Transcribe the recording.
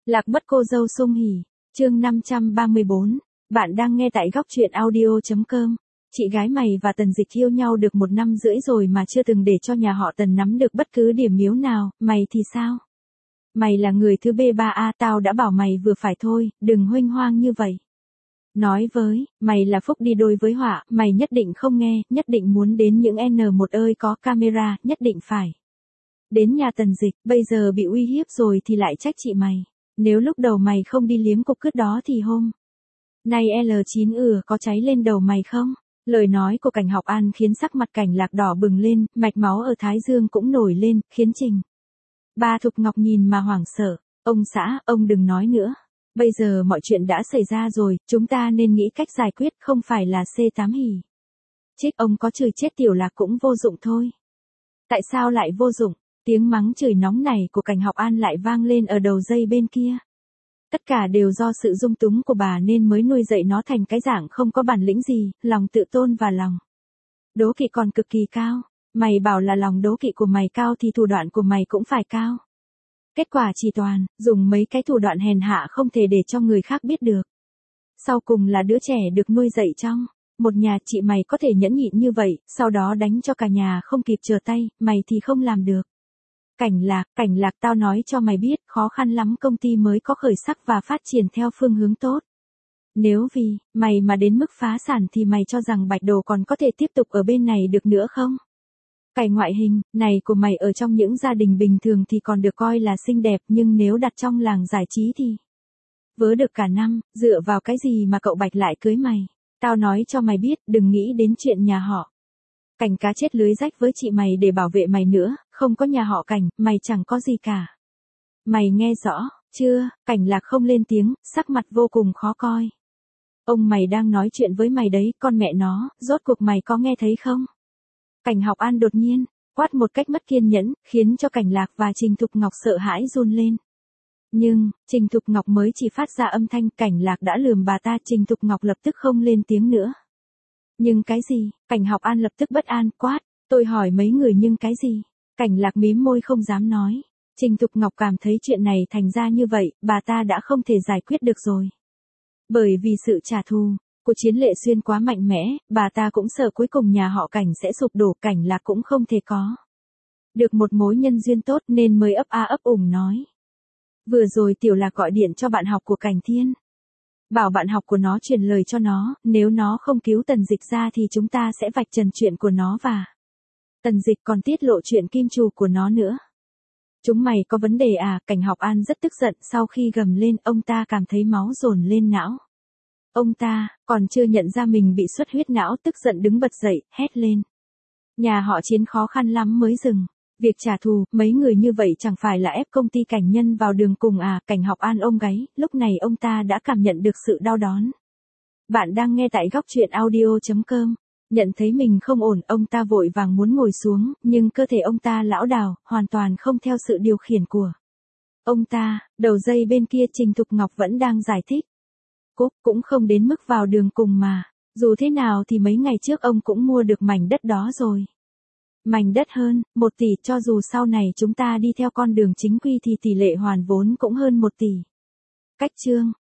Lạc mất cô dâu sung hỉ, chương 534, bạn đang nghe tại góc truyện audio.com. Chị gái mày và Tần Dịch yêu nhau được 1 năm rưỡi rồi mà chưa từng để cho nhà họ Tần nắm được bất cứ điểm miếu nào, mày thì sao? Mày là người thứ B3A, tao đã bảo mày vừa phải thôi, đừng huênh hoang như vậy. Nói với, mày là phúc đi đôi với họa, mày nhất định không nghe, nhất định muốn đến những N1 ơi có camera, nhất định phải. Đến nhà Tần Dịch, bây giờ bị uy hiếp rồi thì lại trách chị mày. Nếu lúc đầu mày không đi liếm cục cứt đó thì hôm nay L9 có cháy lên đầu mày không? Lời nói của Cảnh Học An khiến sắc mặt Cảnh Lạc đỏ bừng lên, mạch máu ở thái dương cũng nổi lên, khiến Trình Ba Thục Ngọc nhìn mà hoảng sợ. Ông xã, ông đừng nói nữa. Bây giờ mọi chuyện đã xảy ra rồi, chúng ta nên nghĩ cách giải quyết, không phải là C8 hỉ. Trích ông có chửi chết Tiểu Lạc cũng vô dụng thôi. Tại sao lại vô dụng? Tiếng mắng chửi nóng này của Cảnh Học An lại vang lên ở đầu dây bên kia. Tất cả đều do sự dung túng của bà nên mới nuôi dạy nó thành cái dạng không có bản lĩnh gì, lòng tự tôn và lòng đố kỵ còn cực kỳ cao. Mày bảo là lòng đố kỵ của mày cao thì thủ đoạn của mày cũng phải cao. Kết quả chỉ toàn, dùng mấy cái thủ đoạn hèn hạ không thể để cho người khác biết được. Sau cùng là đứa trẻ được nuôi dạy trong một nhà, chị mày có thể nhẫn nhịn như vậy, sau đó đánh cho cả nhà không kịp trở tay, mày thì không làm được. Cảnh Lạc tao nói cho mày biết, khó khăn lắm công ty mới có khởi sắc và phát triển theo phương hướng tốt. Nếu vì mày mà đến mức phá sản thì mày cho rằng Bạch Đồ còn có thể tiếp tục ở bên này được nữa không? Cái ngoại hình này của mày ở trong những gia đình bình thường thì còn được coi là xinh đẹp, nhưng nếu đặt trong làng giải trí thì vớ được cả năm, dựa vào cái gì mà cậu Bạch lại cưới mày? Tao nói cho mày biết, đừng nghĩ đến chuyện nhà họ Cảnh cá chết lưới rách với chị mày để bảo vệ mày nữa, không có nhà họ Cảnh, mày chẳng có gì cả. Mày nghe rõ chưa? Cảnh Lạc không lên tiếng, sắc mặt vô cùng khó coi. Ông mày đang nói chuyện với mày đấy, con mẹ nó, rốt cuộc mày có nghe thấy không? Cảnh Học An đột nhiên quát một cách mất kiên nhẫn, khiến cho Cảnh Lạc và Trình Thục Ngọc sợ hãi run lên. Nhưng Trình Thục Ngọc mới chỉ phát ra âm thanh, Cảnh Lạc đã lườm bà ta. Trình Thục Ngọc lập tức không lên tiếng nữa. Nhưng cái gì? Cảnh Học An lập tức bất an, quát, tôi hỏi mấy người nhưng cái gì? Cảnh Lạc mím môi không dám nói. Trình Thục Ngọc cảm thấy chuyện này thành ra như vậy, bà ta đã không thể giải quyết được rồi. Bởi vì sự trả thù của Chiến Lệ Xuyên quá mạnh mẽ, bà ta cũng sợ cuối cùng nhà họ Cảnh sẽ sụp đổ. Cảnh Lạc cũng không thể có được một mối nhân duyên tốt nên mới ấp a ấp ủng nói. Vừa rồi Tiểu Lạc gọi điện cho bạn học của Cảnh Thiên. Bảo bạn học của nó truyền lời cho nó, nếu nó không cứu Tần Dịch ra thì chúng ta sẽ vạch trần chuyện của nó và Tần Dịch còn tiết lộ chuyện kim chủ của nó nữa. Chúng mày có vấn đề à? Cảnh Học An rất tức giận, sau khi gầm lên, ông ta cảm thấy máu dồn lên não. Ông ta còn chưa nhận ra mình bị xuất huyết não, tức giận đứng bật dậy, hét lên. Nhà họ Chiến khó khăn lắm mới dừng việc trả thù, mấy người như vậy chẳng phải là ép công ty Cảnh Nhân vào đường cùng à? Cảnh Học An ôm gáy, lúc này ông ta đã cảm nhận được sự đau đớn. Bạn đang nghe tại góc truyện audio.com. Nhận thấy mình không ổn, ông ta vội vàng muốn ngồi xuống, nhưng cơ thể ông ta lảo đảo, hoàn toàn không theo sự điều khiển của ông ta. Đầu dây bên kia Trình Thục Ngọc vẫn đang giải thích. Cúc cũng không đến mức vào đường cùng mà. Dù thế nào thì mấy ngày trước ông cũng mua được mảnh đất đó rồi. Mảnh đất hơn 1 tỷ, cho dù sau này chúng ta đi theo con đường chính quy thì tỷ lệ hoàn vốn cũng hơn 1 tỷ. Cách chương